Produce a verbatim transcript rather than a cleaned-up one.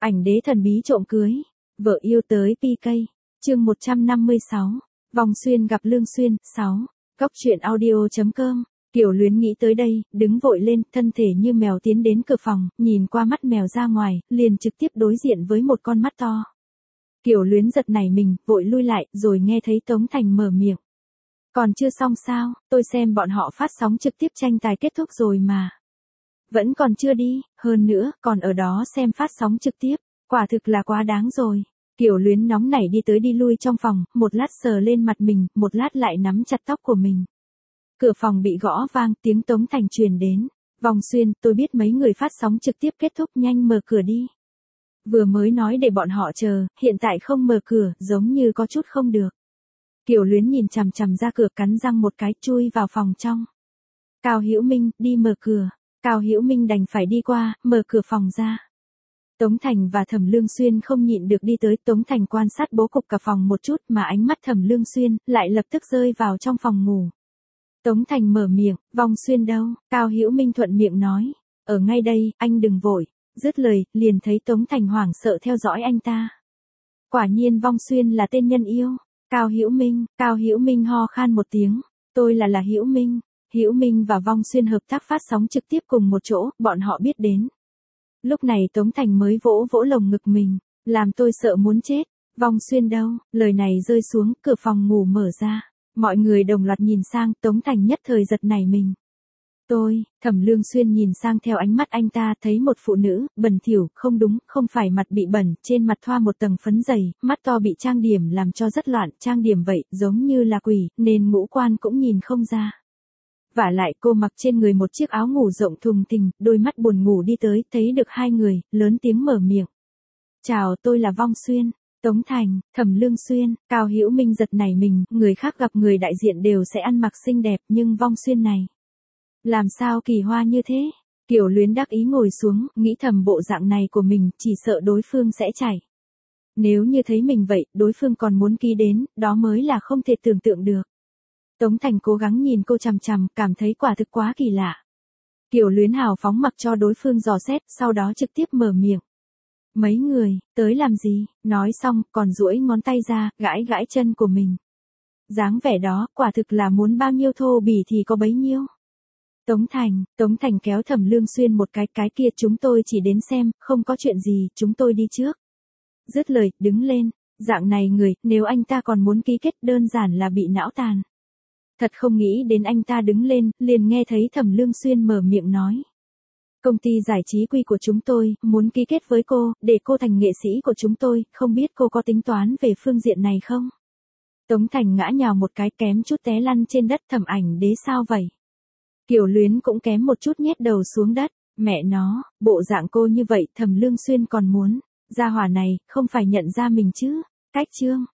Ảnh đế thần bí trộm cưới. Vợ yêu tới pê ca. Chương một trăm năm mươi sáu. Vong Xuyên gặp Lương Xuyên. sáu. Góc truyện audio chấm com. Kiều Luyến nghĩ tới đây, đứng vội lên, thân thể như mèo tiến đến cửa phòng, nhìn qua mắt mèo ra ngoài, liền trực tiếp đối diện với một con mắt to. Kiều Luyến giật nảy mình, vội lui lại, rồi nghe thấy Tống Thành mở miệng. Còn chưa xong sao, tôi xem bọn họ phát sóng trực tiếp tranh tài kết thúc rồi mà. Vẫn còn chưa đi, hơn nữa, còn ở đó xem phát sóng trực tiếp, quả thực là quá đáng rồi. Kiều Luyến nóng nảy đi tới đi lui trong phòng, một lát sờ lên mặt mình, một lát lại nắm chặt tóc của mình. Cửa phòng bị gõ vang, tiếng Tống Thành truyền đến. Vong Xuyên, tôi biết mấy người phát sóng trực tiếp kết thúc, nhanh mở cửa đi. Vừa mới nói để bọn họ chờ, hiện tại không mở cửa, giống như có chút không được. Kiều Luyến nhìn chằm chằm ra cửa, cắn răng một cái, chui vào phòng trong. Cao Hữu Minh, đi mở cửa. Cao Hữu Minh đành phải đi qua, mở cửa phòng ra. Tống Thành và Thẩm Lương Xuyên không nhịn được đi tới. Tống Thành quan sát bố cục cả phòng một chút, mà ánh mắt Thẩm Lương Xuyên lại lập tức rơi vào trong phòng ngủ. Tống Thành mở miệng, Vong Xuyên đâu? Cao Hữu Minh thuận miệng nói, ở ngay đây, anh đừng vội. Dứt lời, liền thấy Tống Thành hoảng sợ theo dõi anh ta. Quả nhiên Vong Xuyên là tên nhân yêu. Cao Hữu Minh, Cao Hữu Minh ho khan một tiếng, tôi là là Hữu Minh. Hữu Minh và Vong Xuyên hợp tác phát sóng trực tiếp cùng một chỗ, bọn họ biết đến. Lúc này Tống Thành mới vỗ vỗ lồng ngực mình, làm tôi sợ muốn chết. Vong Xuyên đâu? Lời này rơi xuống, cửa phòng ngủ mở ra. Mọi người đồng loạt nhìn sang, Tống Thành nhất thời giật nảy mình. Tôi, Thẩm Lương Xuyên nhìn sang theo ánh mắt anh ta, thấy một phụ nữ, bẩn thỉu, không đúng, không phải mặt bị bẩn, trên mặt thoa một tầng phấn dày, mắt to bị trang điểm làm cho rất loạn, trang điểm vậy, giống như là quỷ, nên ngũ quan cũng nhìn không ra. Vả lại cô mặc trên người một chiếc áo ngủ rộng thùng thình, đôi mắt buồn ngủ đi tới, thấy được hai người, lớn tiếng mở miệng. Chào, tôi là Vong Xuyên. Tống Thành, Thẩm Lương Xuyên, Cao Hữu Minh giật nảy mình, người khác gặp người đại diện đều sẽ ăn mặc xinh đẹp, nhưng Vong Xuyên này. Làm sao kỳ hoa như thế? Kiều Luyến đắc ý ngồi xuống, nghĩ thầm bộ dạng này của mình, chỉ sợ đối phương sẽ chảy. Nếu như thấy mình vậy, đối phương còn muốn ký đến, đó mới là không thể tưởng tượng được. Tống Thành cố gắng nhìn cô chằm chằm, cảm thấy quả thực quá kỳ lạ. Kiều Luyến hào phóng mặc cho đối phương dò xét, sau đó trực tiếp mở miệng. Mấy người, tới làm gì? Nói xong, còn duỗi ngón tay ra, gãi gãi chân của mình. Dáng vẻ đó, quả thực là muốn bao nhiêu thô bỉ thì có bấy nhiêu. Tống Thành, Tống Thành kéo Thẩm Lương Xuyên một cái, cái kia chúng tôi chỉ đến xem, không có chuyện gì, chúng tôi đi trước. Dứt lời, đứng lên, dạng này người, nếu anh ta còn muốn ký kết đơn giản là bị não tàn. Thật không nghĩ đến anh ta đứng lên, liền nghe thấy Thẩm Lương Xuyên mở miệng nói. Công ty giải trí Quy của chúng tôi, muốn ký kết với cô, để cô thành nghệ sĩ của chúng tôi, không biết cô có tính toán về phương diện này không? Tống Thành ngã nhào một cái, kém chút té lăn trên đất. Thẩm Ảnh Đế sao vậy? Kiều Luyến cũng kém một chút nhét đầu xuống đất, mẹ nó, bộ dạng cô như vậy Thẩm Lương Xuyên còn muốn, gia hỏa này, không phải nhận ra mình chứ? Cách chương,